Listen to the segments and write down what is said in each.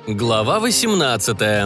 Глава 18.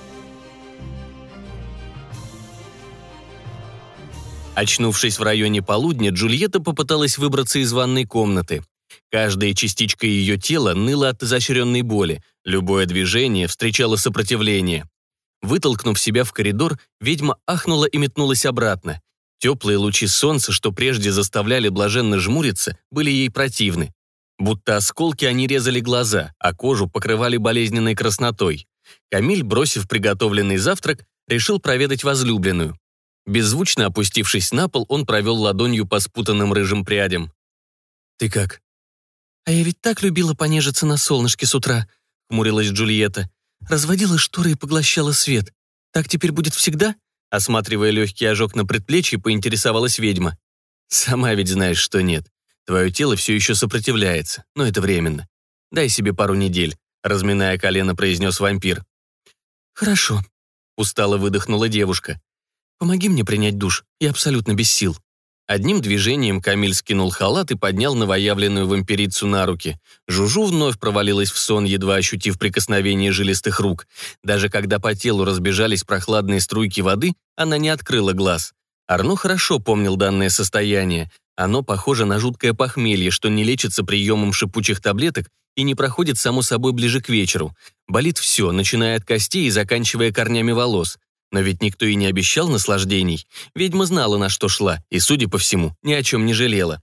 Очнувшись в районе полудня, Джульетта попыталась выбраться из ванной комнаты. Каждая частичка ее тела ныла от изощренной боли, любое движение встречало сопротивление. Вытолкнув себя в коридор, ведьма ахнула и метнулась обратно. Теплые лучи солнца, что прежде заставляли блаженно жмуриться, были ей противны. Будто осколки они резали глаза, а кожу покрывали болезненной краснотой. Камиль, бросив приготовленный завтрак, решил проведать возлюбленную. Беззвучно опустившись на пол, он провел ладонью по спутанным рыжим прядям. «Ты как?» «А я ведь так любила понежиться на солнышке с утра», — хмурилась Джульетта. «Разводила шторы и поглощала свет. Так теперь будет всегда?» Осматривая легкий ожог на предплечье, поинтересовалась ведьма. «Сама ведь знаешь, что нет. Твое тело все еще сопротивляется, но это временно. Дай себе пару недель», — разминая колено, произнес вампир. «Хорошо», — устало выдохнула девушка. «Помоги мне принять душ, я абсолютно без сил». Одним движением Камиль скинул халат и поднял новоявленную вампирицу на руки. Жужу вновь провалилась в сон, едва ощутив прикосновение жилистых рук. Даже когда по телу разбежались прохладные струйки воды, она не открыла глаз. Арно хорошо помнил данное состояние. Оно похоже на жуткое похмелье, что не лечится приемом шипучих таблеток и не проходит само собой ближе к вечеру. Болит все, начиная от костей и заканчивая корнями волос. Но ведь никто и не обещал наслаждений. Ведьма знала, на что шла, и, судя по всему, ни о чем не жалела.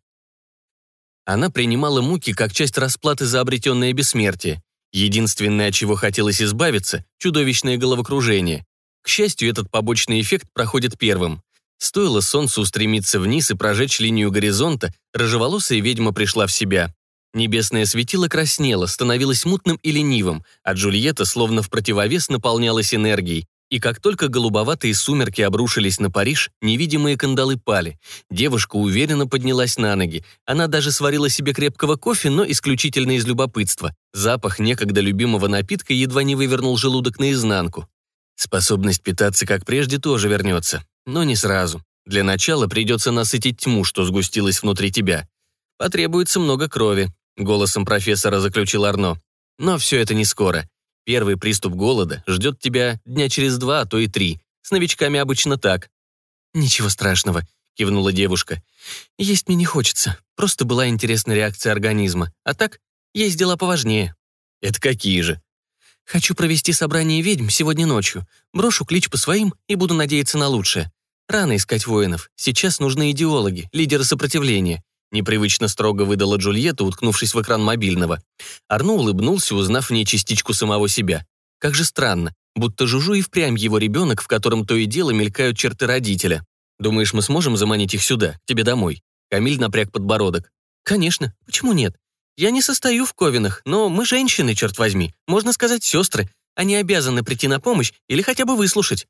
Она принимала муки как часть расплаты за обретенное бессмертие. Единственное, от чего хотелось избавиться – чудовищное головокружение. К счастью, этот побочный эффект проходит первым. Стоило солнцу устремиться вниз и прожечь линию горизонта, рыжеволосая ведьма пришла в себя. Небесное светило краснело, становилось мутным и ленивым, а Джульетта словно в противовес наполнялась энергией. И как только голубоватые сумерки обрушились на Париж, невидимые кандалы пали. Девушка уверенно поднялась на ноги. Она даже сварила себе крепкого кофе, но исключительно из любопытства. Запах некогда любимого напитка едва не вывернул желудок наизнанку. Способность питаться, как прежде, тоже вернется. Но не сразу. Для начала придется насытить тьму, что сгустилась внутри тебя. Потребуется много крови, голосом профессора заключил Арно. Но все это не скоро. Первый приступ голода ждет тебя дня через 2, а то и 3. С новичками обычно так. «Ничего страшного», — кивнула девушка. «Есть мне не хочется. Просто была интересная реакция организма. А так, есть дела поважнее». «Это какие же?» «Хочу провести собрание ведьм сегодня ночью. Брошу клич по своим и буду надеяться на лучшее. Рано искать воинов. Сейчас нужны идеологи, лидеры сопротивления». Непривычно строго выдала Джульетта, уткнувшись в экран мобильного. Арно улыбнулся, узнав в ней частичку самого себя. Как же странно, будто Жужу и впрямь его ребенок, в котором то и дело мелькают черты родителя. «Думаешь, мы сможем заманить их сюда, к тебе домой?» Камиль напряг подбородок. «Конечно, почему нет? Я не состою в ковинах, но мы женщины, черт возьми, можно сказать, сестры. Они обязаны прийти на помощь или хотя бы выслушать».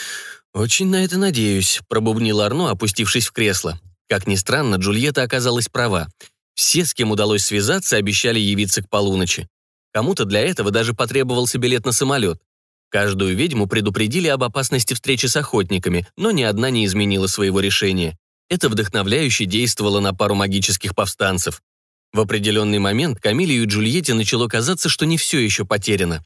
«Очень на это надеюсь», — пробубнил Арно, опустившись в кресло. Как ни странно, Джульетта оказалась права. Все, с кем удалось связаться, обещали явиться к полуночи. Кому-то для этого даже потребовался билет на самолет. Каждую ведьму предупредили об опасности встречи с охотниками, но ни одна не изменила своего решения. Это вдохновляюще действовало на пару магических повстанцев. В определенный момент Камилью и Джульетте начало казаться, что не все еще потеряно.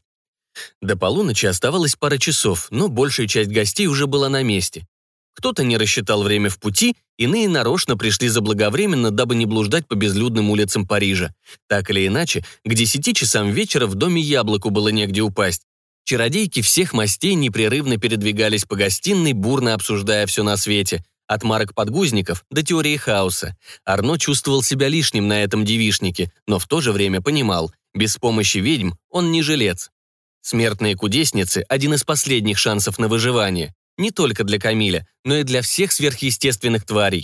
До полуночи оставалось пара часов, но большая часть гостей уже была на месте. Кто-то не рассчитал время в пути, иные нарочно пришли заблаговременно, дабы не блуждать по безлюдным улицам Парижа. Так или иначе, к 10 часам вечера в доме Яблоку было негде упасть. Чародейки всех мастей непрерывно передвигались по гостиной, бурно обсуждая все на свете, от марок подгузников до теории хаоса. Арно чувствовал себя лишним на этом девичнике, но в то же время понимал, без помощи ведьм он не жилец. Смертные кудесницы – один из последних шансов на выживание. Не только для Камиля, но и для всех сверхъестественных тварей.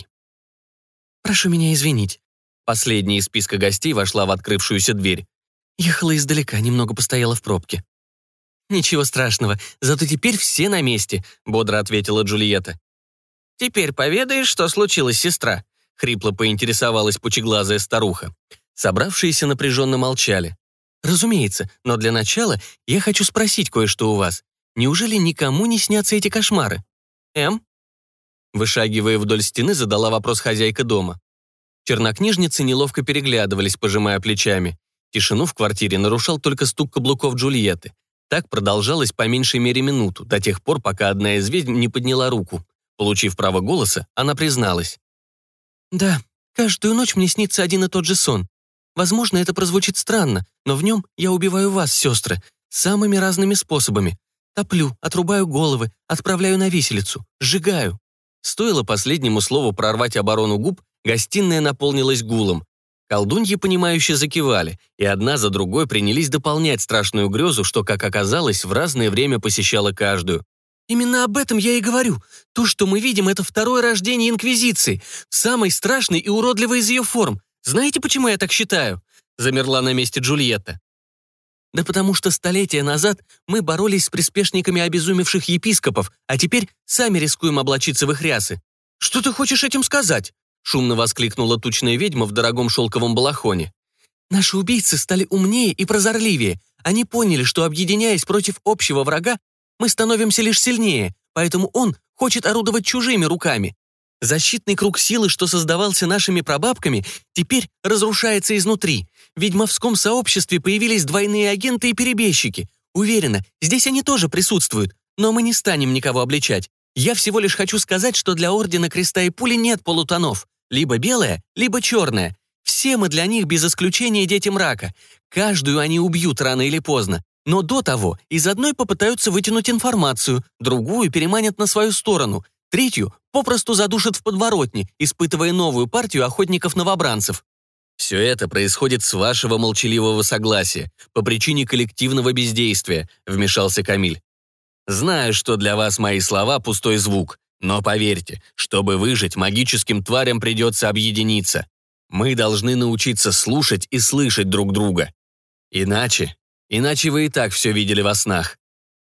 «Прошу меня извинить». Последняя из списка гостей вошла в открывшуюся дверь. Ехала издалека, немного постояла в пробке. «Ничего страшного, зато теперь все на месте», — бодро ответила Джульетта. «Теперь поведаешь, что случилось, сестра?» — хрипло поинтересовалась пучеглазая старуха. Собравшиеся напряженно молчали. «Разумеется, но для начала я хочу спросить кое-что у вас. Неужели никому не снятся эти кошмары?» Вышагивая вдоль стены, задала вопрос хозяйка дома. Чернокнижницы неловко переглядывались, пожимая плечами. Тишину в квартире нарушал только стук каблуков Джульетты. Так продолжалось по меньшей мере минуту, до тех пор, пока одна из ведьм не подняла руку. Получив право голоса, она призналась. «Да, каждую ночь мне снится один и тот же сон. Возможно, это прозвучит странно, но в нем я убиваю вас, сестры, самыми разными способами. Топлю, отрубаю головы, отправляю на виселицу, сжигаю». Стоило последнему слову прорвать оборону губ, гостиная наполнилась гулом. Колдуньи, понимающе закивали, и одна за другой принялись дополнять страшную грезу, что, как оказалось, в разное время посещала каждую. «Именно об этом я и говорю. То, что мы видим, это второе рождение Инквизиции, самой страшной и уродливой из ее форм. Знаете, почему я так считаю?» Замерла на месте Джульетта. «Да потому что столетия назад мы боролись с приспешниками обезумевших епископов, а теперь сами рискуем облачиться в их рясы». «Что ты хочешь этим сказать?» шумно воскликнула тучная ведьма в дорогом шелковом балахоне. «Наши убийцы стали умнее и прозорливее. Они поняли, что, объединяясь против общего врага, мы становимся лишь сильнее, поэтому он хочет орудовать чужими руками. Защитный круг силы, что создавался нашими прабабками, теперь разрушается изнутри. В ведьмовском сообществе появились двойные агенты и перебежчики. Уверена, здесь они тоже присутствуют, но мы не станем никого обличать. Я всего лишь хочу сказать, что для Ордена Креста и Пули нет полутонов. Либо белое, либо черное. Все мы для них без исключения дети мрака. Каждую они убьют рано или поздно. Но до того из одной попытаются вытянуть информацию, другую переманят на свою сторону, третью попросту задушат в подворотне, испытывая новую партию охотников-новобранцев. Все это происходит с вашего молчаливого согласия, по причине коллективного бездействия, вмешался Камиль. Знаю, что для вас мои слова пустой звук, но поверьте, чтобы выжить, магическим тварям придется объединиться. Мы должны научиться слушать и слышать друг друга. Иначе вы и так все видели во снах.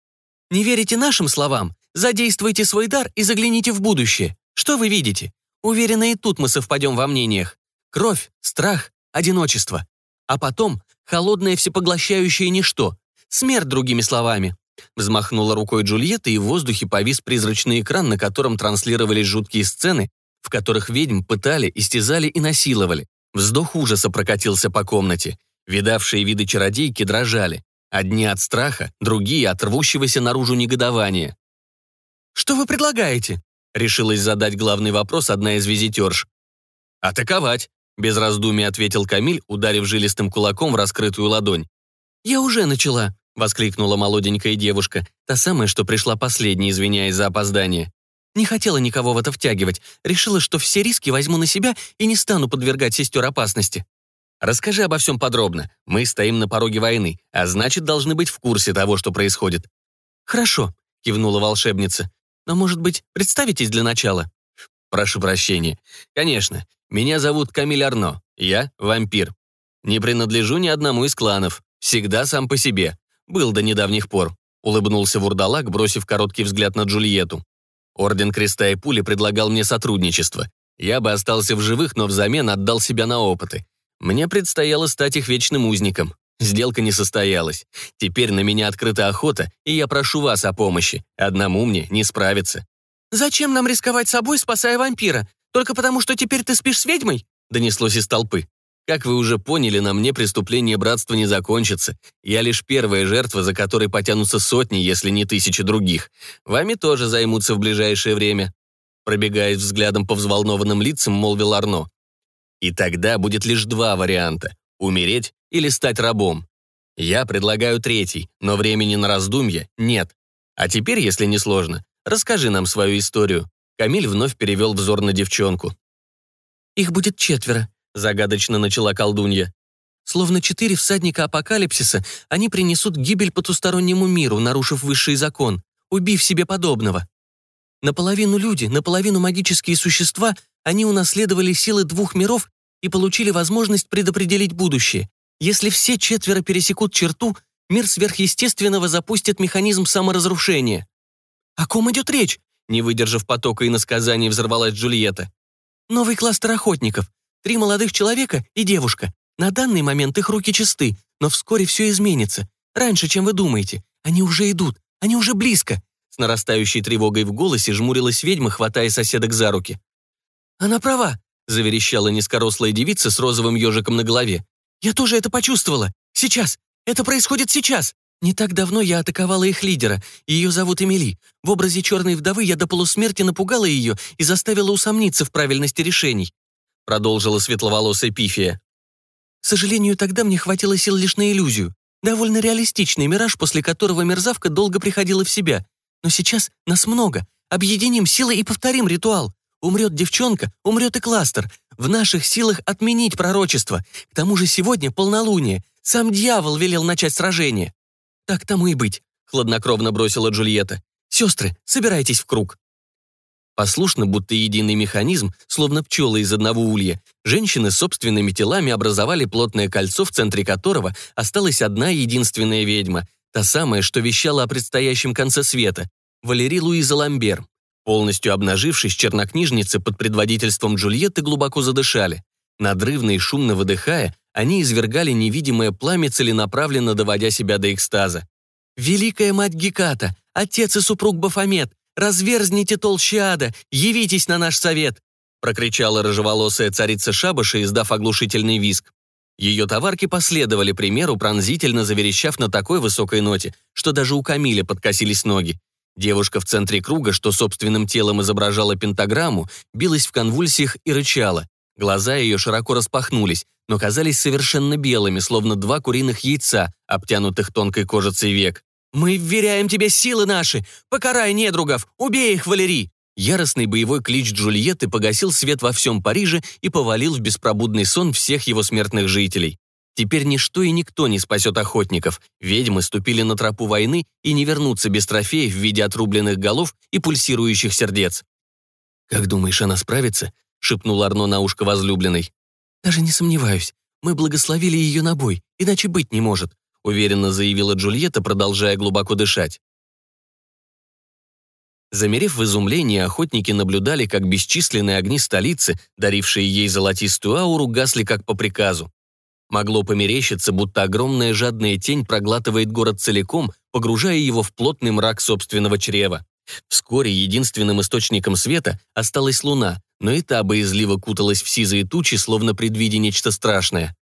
Не верите нашим словам? Задействуйте свой дар и загляните в будущее. Что вы видите? Уверена, и тут мы совпадем во мнениях. Кровь, страх, одиночество. А потом холодное всепоглощающее ничто. Смерть, другими словами. Взмахнула рукой Джульетта, и в воздухе повис призрачный экран, на котором транслировались жуткие сцены, в которых ведьм пытали, истязали и насиловали. Вздох ужаса прокатился по комнате. Видавшие виды чародейки дрожали. Одни от страха, другие от рвущегося наружу негодования. «Что вы предлагаете?» — решилась задать главный вопрос одна из визитерш. «Атаковать», — без раздумий ответил Камиль, ударив жилистым кулаком в раскрытую ладонь. «Я уже начала», — воскликнула молоденькая девушка, та самая, что пришла последней, извиняясь за опоздание. «Не хотела никого в это втягивать, решила, что все риски возьму на себя и не стану подвергать сестер опасности». «Расскажи обо всем подробно. Мы стоим на пороге войны, а значит, должны быть в курсе того, что происходит». «Хорошо», — кивнула волшебница. «Но, может быть, представитесь для начала?» «Прошу прощения. Конечно. Меня зовут Камиль Арно. Я вампир. Не принадлежу ни одному из кланов. Всегда сам по себе. Был до недавних пор», — улыбнулся вурдалак, бросив короткий взгляд на Джульетту. «Орден Креста и Пули предлагал мне сотрудничество. Я бы остался в живых, но взамен отдал себя на опыты. Мне предстояло стать их вечным узником. Сделка не состоялась. Теперь на меня открыта охота, и я прошу вас о помощи. Одному мне не справиться». «Зачем нам рисковать собой, спасая вампира? Только потому, что теперь ты спишь с ведьмой?» донеслось из толпы. «Как вы уже поняли, на мне преступление братства не закончится. Я лишь первая жертва, за которой потянутся сотни, если не тысячи других. Вами тоже займутся в ближайшее время». Пробегаясь взглядом по взволнованным лицам, молвил Арно. «И тогда будет лишь два варианта – умереть или стать рабом. Я предлагаю третий, но времени на раздумье нет. А теперь, если не сложно, расскажи нам свою историю». Камиль вновь перевел взор на девчонку. «Их будет 4, загадочно начала колдунья. «Словно 4 всадника апокалипсиса, они принесут гибель потустороннему миру, нарушив высший закон, убив себе подобного. Наполовину люди, наполовину магические существа, они унаследовали силы 2 миров и получили возможность предопределить будущее. Если все 4 пересекут черту, мир сверхъестественного запустит механизм саморазрушения». «О ком идет речь?» Не выдержав потока иносказаний, взорвалась Джульетта. «Новый кластер охотников. 3 молодых человека и девушка. На данный момент их руки чисты, но вскоре все изменится. Раньше, чем вы думаете. Они уже идут, они уже близко». С нарастающей тревогой в голосе жмурилась ведьма, хватая соседок за руки. «Она права», — заверещала низкорослая девица с розовым ежиком на голове. «Я тоже это почувствовала. Сейчас. Это происходит сейчас». Не так давно я атаковала их лидера, ее зовут Эмили. В образе черной вдовы я до полусмерти напугала ее и заставила усомниться в правильности решений», продолжила светловолосая Пифия. «К сожалению, тогда мне хватило сил лишь на иллюзию. Довольно реалистичный мираж, после которого мерзавка долго приходила в себя. Но сейчас нас много. Объединим силы и повторим ритуал. Умрет девчонка, умрет и кластер. В наших силах отменить пророчество. К тому же сегодня полнолуние. Сам дьявол велел начать сражение». «Так тому и быть», — хладнокровно бросила Джульетта. «Сестры, собирайтесь в круг». Послушно, будто единый механизм, словно пчелы из одного улья, женщины собственными телами образовали плотное кольцо, в центре которого осталась одна единственная ведьма, та самая, что вещала о предстоящем конце света, Валерий Луиза Ламбер. Полностью обнажившись, чернокнижницы под предводительством Джульетты глубоко задышали. Надрывно и шумно выдыхая, они извергали невидимое пламя, целенаправленно доводя себя до экстаза. «Великая мать Геката, отец и супруг Бафомет, разверзните толщи ада, явитесь на наш совет!» прокричала рыжеволосая царица шабаша, издав оглушительный визг. Ее товарки последовали примеру, пронзительно заверещав на такой высокой ноте, что даже у Камиля подкосились ноги. Девушка в центре круга, что собственным телом изображала пентаграмму, билась в конвульсиях и рычала. Глаза ее широко распахнулись, но казались совершенно белыми, словно два куриных яйца, обтянутых тонкой кожицей век. «Мы вверяем тебе силы наши! Покарай недругов! Убей их, Валерий!» Яростный боевой клич Джульетты погасил свет во всем Париже и повалил в беспробудный сон всех его смертных жителей. Теперь ничто и никто не спасет охотников. Ведьмы ступили на тропу войны и не вернутся без трофеев в виде отрубленных голов и пульсирующих сердец. «Как думаешь, она справится?» — шепнул Арно на ушко возлюбленной. «Даже не сомневаюсь. Мы благословили ее на бой, иначе быть не может», — уверенно заявила Джульетта, продолжая глубоко дышать. Замерев в изумлении, охотники наблюдали, как бесчисленные огни столицы, дарившие ей золотистую ауру, гасли как по приказу. Могло померещиться, будто огромная жадная тень проглатывает город целиком, погружая его в плотный мрак собственного чрева. Вскоре единственным источником света осталась луна, но и та боязливо куталась в сизые тучи, словно предвидя нечто страшное.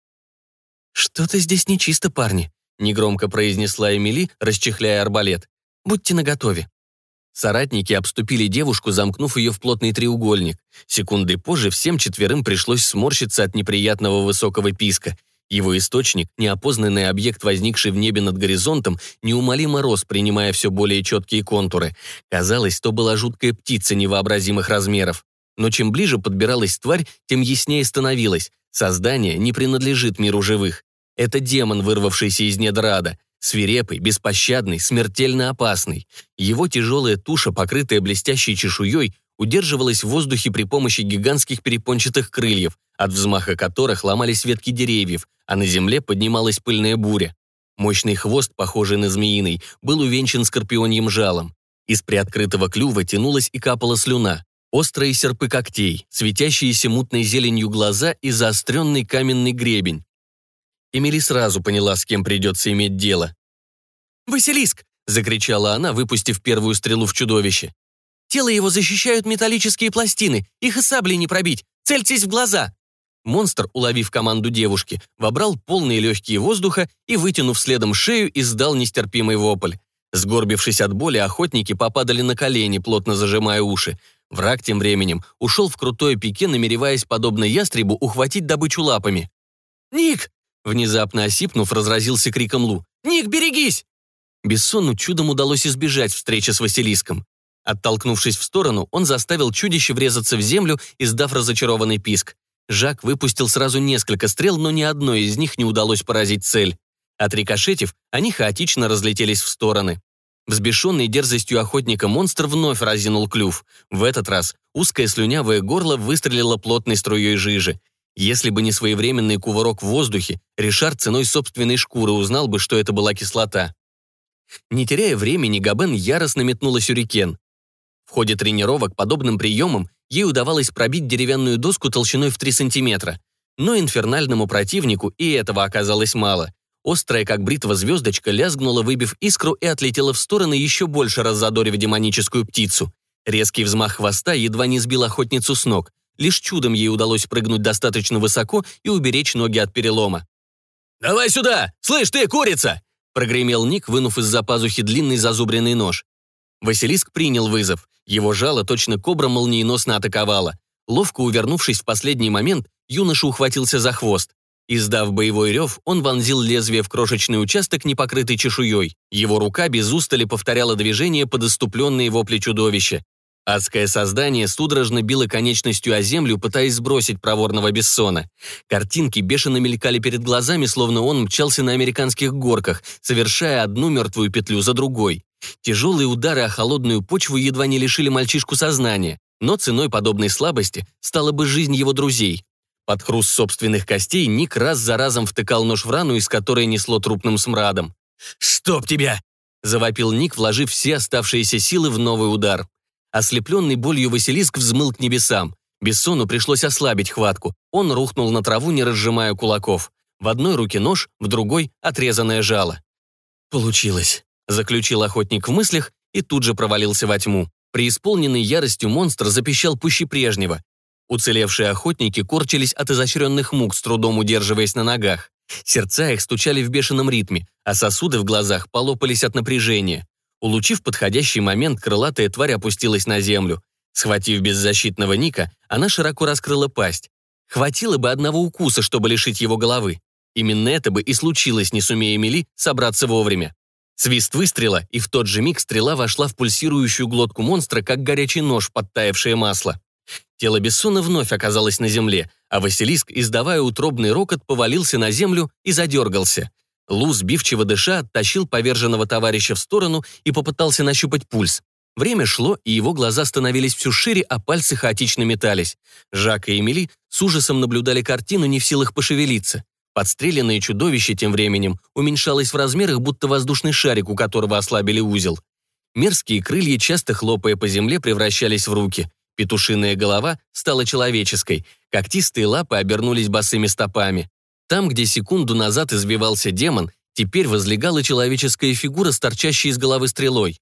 «Что-то здесь нечисто, парни», — негромко произнесла Эмили, расчехляя арбалет. «Будьте наготове». Соратники обступили девушку, замкнув ее в плотный треугольник. Секунды позже всем четверым пришлось сморщиться от неприятного высокого писка. Его источник, неопознанный объект, возникший в небе над горизонтом, неумолимо рос, принимая все более четкие контуры. Казалось, то была жуткая птица невообразимых размеров. Но чем ближе подбиралась тварь, тем яснее становилось. Создание не принадлежит миру живых. Это демон, вырвавшийся из недр ада. Свирепый, беспощадный, смертельно опасный. Его тяжелая туша, покрытая блестящей чешуей, удерживалась в воздухе при помощи гигантских перепончатых крыльев, от взмаха которых ломались ветки деревьев, а на земле поднималась пыльная буря. Мощный хвост, похожий на змеиный, был увенчан скорпионьим жалом. Из приоткрытого клюва тянулась и капала слюна. Острые серпы когтей, светящиеся мутной зеленью глаза и заостренный каменный гребень. Эмили сразу поняла, с кем придется иметь дело. «Василиск!» — закричала она, выпустив первую стрелу в чудовище. «Тело его защищают металлические пластины, их и саблей не пробить. Цельтесь в глаза!» Монстр, уловив команду девушки, вобрал полные легкие воздуха и, вытянув следом шею, издал нестерпимый вопль. Сгорбившись от боли, охотники попадали на колени, плотно зажимая уши. Враг тем временем ушел в крутое пике, намереваясь, подобно ястребу, ухватить добычу лапами. «Ник!» Внезапно осипнув, разразился криком Лу. «Ник, берегись!» Бессону чудом удалось избежать встречи с Василиском. Оттолкнувшись в сторону, он заставил чудище врезаться в землю, издав разочарованный писк. Жак выпустил сразу несколько стрел, но ни одной из них не удалось поразить цель. Отрикошетив, они хаотично разлетелись в стороны. Взбешенный дерзостью охотника монстр вновь разинул клюв. В этот раз узкое слюнявое горло выстрелило плотной струей жижи. Если бы не своевременный кувырок в воздухе, Ришар ценой собственной шкуры узнал бы, что это была кислота. Не теряя времени, Габен яростно метнула сюрикен. В ходе тренировок подобным приемом ей удавалось пробить деревянную доску толщиной в 3 сантиметра. Но инфернальному противнику и этого оказалось мало. Острая, как бритва, звездочка лязгнула, выбив искру, и отлетела в стороны, еще больше раззадорив демоническую птицу. Резкий взмах хвоста едва не сбил охотницу с ног. Лишь чудом ей удалось прыгнуть достаточно высоко и уберечь ноги от перелома. «Давай сюда! Слышь ты, курица!» Прогремел Ник, вынув из-за пазухи длинный зазубренный нож. Василиск принял вызов. Его жало точно кобра молниеносно атаковала. Ловко увернувшись в последний момент, юноша ухватился за хвост. Издав боевой рев, он вонзил лезвие в крошечный участок, не покрытый чешуей. Его рука без устали повторяла движение под иступленные вопли чудовища. Адское создание судорожно било конечностью о землю, пытаясь сбросить проворного Бессона. Картинки бешено мелькали перед глазами, словно он мчался на американских горках, совершая одну мертвую петлю за другой. Тяжелые удары о холодную почву едва не лишили мальчишку сознания, но ценой подобной слабости стала бы жизнь его друзей. Под хруст собственных костей Ник раз за разом втыкал нож в рану, из которой несло трупным смрадом. «Чтоб тебя!» – завопил Ник, вложив все оставшиеся силы в новый удар. Ослепленный болью Василиск взмыл к небесам. Бессону пришлось ослабить хватку. Он рухнул на траву, не разжимая кулаков. В одной руке нож, в другой – отрезанное жало. «Получилось», – заключил охотник в мыслях и тут же провалился во тьму. Преисполненный яростью монстр запищал пуще прежнего. Уцелевшие охотники корчились от изощренных мук, с трудом удерживаясь на ногах. Сердца их стучали в бешеном ритме, а сосуды в глазах полопались от напряжения. Улучив подходящий момент, крылатая тварь опустилась на землю. Схватив беззащитного Ника, она широко раскрыла пасть. Хватило бы одного укуса, чтобы лишить его головы. Именно это бы и случилось, не сумея Мели собраться вовремя. Свист выстрела, и в тот же миг стрела вошла в пульсирующую глотку монстра, как горячий нож в подтаявшее масло. Тело Бессона вновь оказалось на земле, а Василиск, издавая утробный рокот, повалился на землю и задергался. Лу, сбивчиво дыша, оттащил поверженного товарища в сторону и попытался нащупать пульс. Время шло, и его глаза становились все шире, а пальцы хаотично метались. Жак и Эмили с ужасом наблюдали картину, не в силах пошевелиться. Подстреленное чудовище тем временем уменьшалось в размерах, будто воздушный шарик, у которого ослабили узел. Мерзкие крылья, часто хлопая по земле, превращались в руки. Петушиная голова стала человеческой, когтистые лапы обернулись босыми стопами. Там, где секунду назад извивался демон, теперь возлегала человеческая фигура с торчащей из головы стрелой.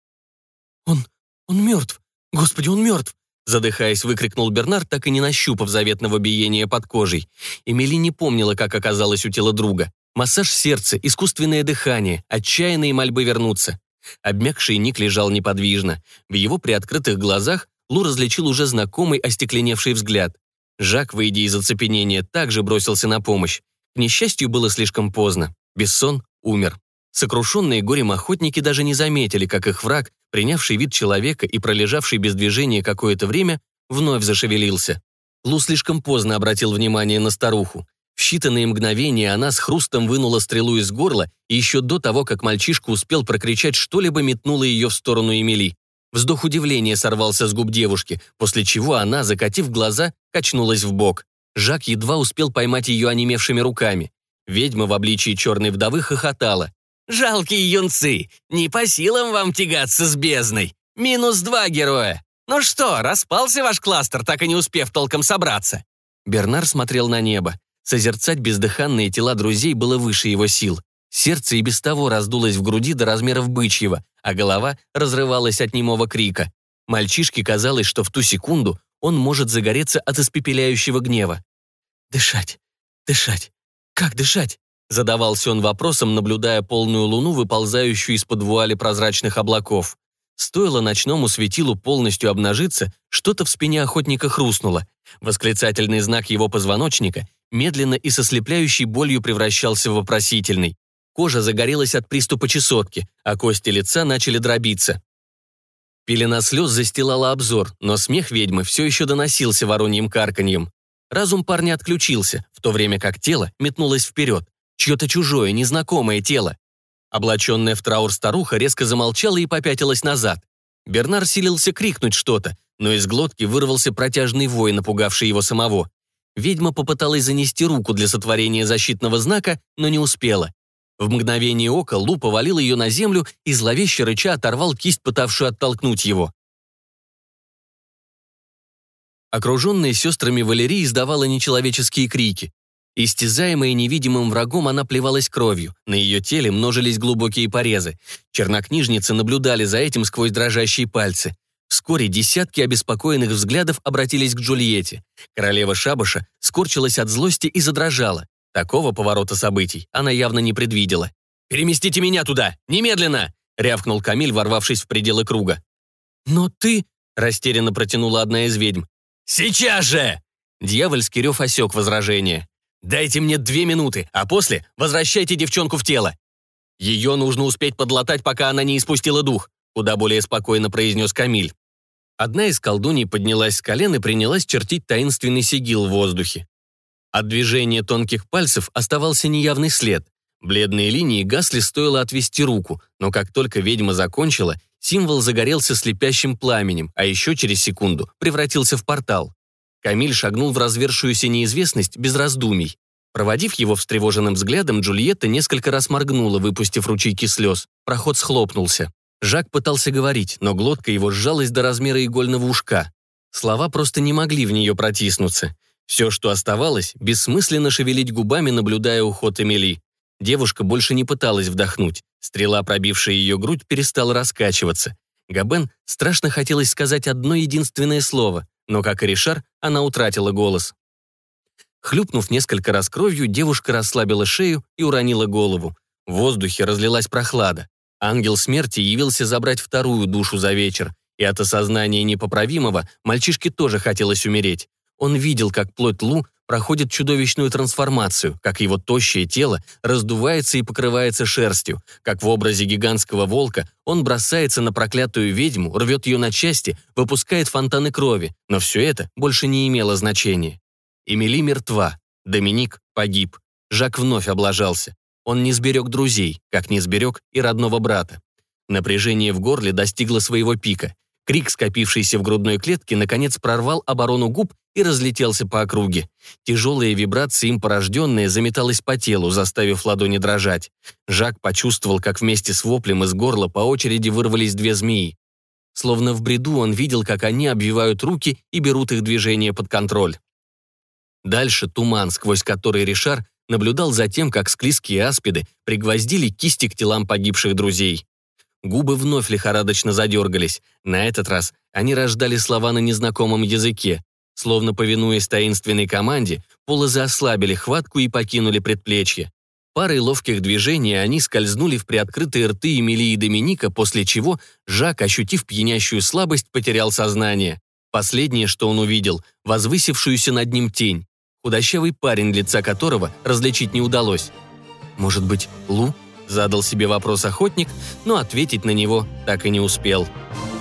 Он мертв! Господи, он мертв!» Задыхаясь, выкрикнул Бернар, так и не нащупав заветного биения под кожей. Эмили не помнила, как оказалась у тела друга. Массаж сердца, искусственное дыхание, отчаянные мольбы вернуться. Обмякший Ник лежал неподвижно. В его приоткрытых глазах Лу различил уже знакомый остекленевший взгляд. Жак, выйдя из оцепенения, также бросился на помощь. К несчастью, было слишком поздно. Бессон умер. Сокрушенные горем охотники даже не заметили, как их враг, принявший вид человека и пролежавший без движения какое-то время, вновь зашевелился. Лу слишком поздно обратил внимание на старуху. В считанные мгновения она с хрустом вынула стрелу из горла, и еще до того, как мальчишка успел прокричать что-либо, метнула ее в сторону Эмили. Вздох удивления сорвался с губ девушки, после чего она, закатив глаза, качнулась вбок. Жак едва успел поймать ее онемевшими руками. Ведьма в обличии черной вдовы хохотала. «Жалкие юнцы! Не по силам вам тягаться с бездной! -2 героя! Ну что, распался ваш кластер, так и не успев толком собраться?» Бернар смотрел на небо. Созерцать бездыханные тела друзей было выше его сил. Сердце и без того раздулось в груди до размеров бычьего, а голова разрывалась от немого крика. Мальчишке казалось, что в ту секунду он может загореться от испепеляющего гнева. «Дышать, дышать, как дышать?» Задавался он вопросом, наблюдая полную луну, выползающую из-под вуали прозрачных облаков. Стоило ночному светилу полностью обнажиться, что-то в спине охотника хрустнуло. Восклицательный знак его позвоночника медленно и со слепляющей болью превращался в вопросительный. Кожа загорелась от приступа чесотки, а кости лица начали дробиться. Пелена слез застилала обзор, но смех ведьмы все еще доносился вороньим карканьем. Разум парня отключился, в то время как тело метнулось вперед. Чье-то чужое, незнакомое тело. Облаченная в траур старуха резко замолчала и попятилась назад. Бернар силился крикнуть что-то, но из глотки вырвался протяжный вой, напугавший его самого. Ведьма попыталась занести руку для сотворения защитного знака, но не успела. В мгновение ока Лу повалил ее на землю и зловеще рыча оторвал кисть, пытавшую оттолкнуть его. Окруженная сестрами Валерия издавала нечеловеческие крики. Истязаемая невидимым врагом, она плевалась кровью. На ее теле множились глубокие порезы. Чернокнижницы наблюдали за этим сквозь дрожащие пальцы. Вскоре десятки обеспокоенных взглядов обратились к Джульетте. Королева Шабаша скорчилась от злости и задрожала. Такого поворота событий она явно не предвидела. «Переместите меня туда! Немедленно!» — рявкнул Камиль, ворвавшись в пределы круга. «Но ты...» — растерянно протянула одна из ведьм. «Сейчас же!» Дьявольский рев осек возражение. «Дайте мне 2 минуты, а после возвращайте девчонку в тело. Ее нужно успеть подлатать, пока она не испустила дух», куда более спокойно произнес Камиль. Одна из колдуней поднялась с колен и принялась чертить таинственный сигил в воздухе. От движения тонких пальцев оставался неявный след. Бледные линии гасли, стоило отвести руку, но как только ведьма закончила, символ загорелся слепящим пламенем, а еще через секунду превратился в портал. Камиль шагнул в развершуюся неизвестность без раздумий. Проводив его встревоженным взглядом, Джульетта несколько раз моргнула, выпустив ручейки слез. Проход схлопнулся. Жак пытался говорить, но глотка его сжалась до размера игольного ушка. Слова просто не могли в нее протиснуться. Все, что оставалось, бессмысленно шевелить губами, наблюдая уход Эмили. Девушка больше не пыталась вдохнуть. Стрела, пробившая ее грудь, перестала раскачиваться. Габен страшно хотелось сказать одно единственное слово, но, как и Ришар, она утратила голос. Хлюпнув несколько раз кровью, девушка расслабила шею и уронила голову. В воздухе разлилась прохлада. Ангел смерти явился забрать вторую душу за вечер, и от осознания непоправимого мальчишке тоже хотелось умереть. Он видел, как плоть Лу проходит чудовищную трансформацию, как его тощее тело раздувается и покрывается шерстью, как в образе гигантского волка он бросается на проклятую ведьму, рвет ее на части, выпускает фонтаны крови, но все это больше не имело значения. Эмили мертва, Доминик погиб, Жак вновь облажался. Он не сберег друзей, как не сберег и родного брата. Напряжение в горле достигло своего пика. Крик, скопившийся в грудной клетке, наконец прорвал оборону губ и разлетелся по округе. Тяжелая вибрация, им порожденная, заметалась по телу, заставив ладони дрожать. Жак почувствовал, как вместе с воплем из горла по очереди вырвались 2 змеи. Словно в бреду он видел, как они обвивают руки и берут их движение под контроль. Дальше туман, сквозь который Ришар наблюдал за тем, как склизкие аспиды пригвоздили кисти к телам погибших друзей. Губы вновь лихорадочно задергались. На этот раз они рождали слова на незнакомом языке. Словно повинуясь таинственной команде, полозы ослабили хватку и покинули предплечье. Парой ловких движений они скользнули в приоткрытые рты Эмили и Доминика, после чего Жак, ощутив пьянящую слабость, потерял сознание. Последнее, что он увидел, возвысившуюся над ним тень. Худощавый парень, лица которого различить не удалось. «Может быть, Лу?» — задал себе вопрос охотник, но ответить на него так и не успел.